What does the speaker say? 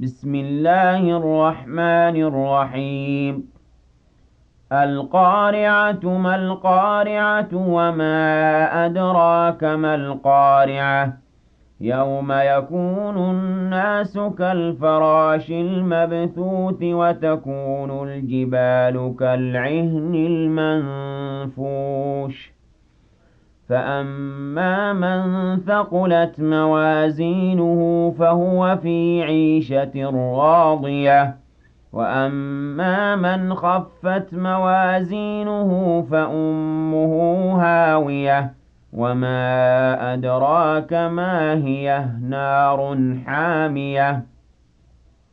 بسم الله الرحمن الرحيم القارعة ما القارعة وما أدراك ما القارعة يوم يكون الناس كالفراش المبثوث وتكون الجبال كالعهن المنفوش فأما من ثقلت موازينه فهو في عيشة راضية وأما من خفت موازينه فأمه هاوية وما أدراك ما هي نار حامية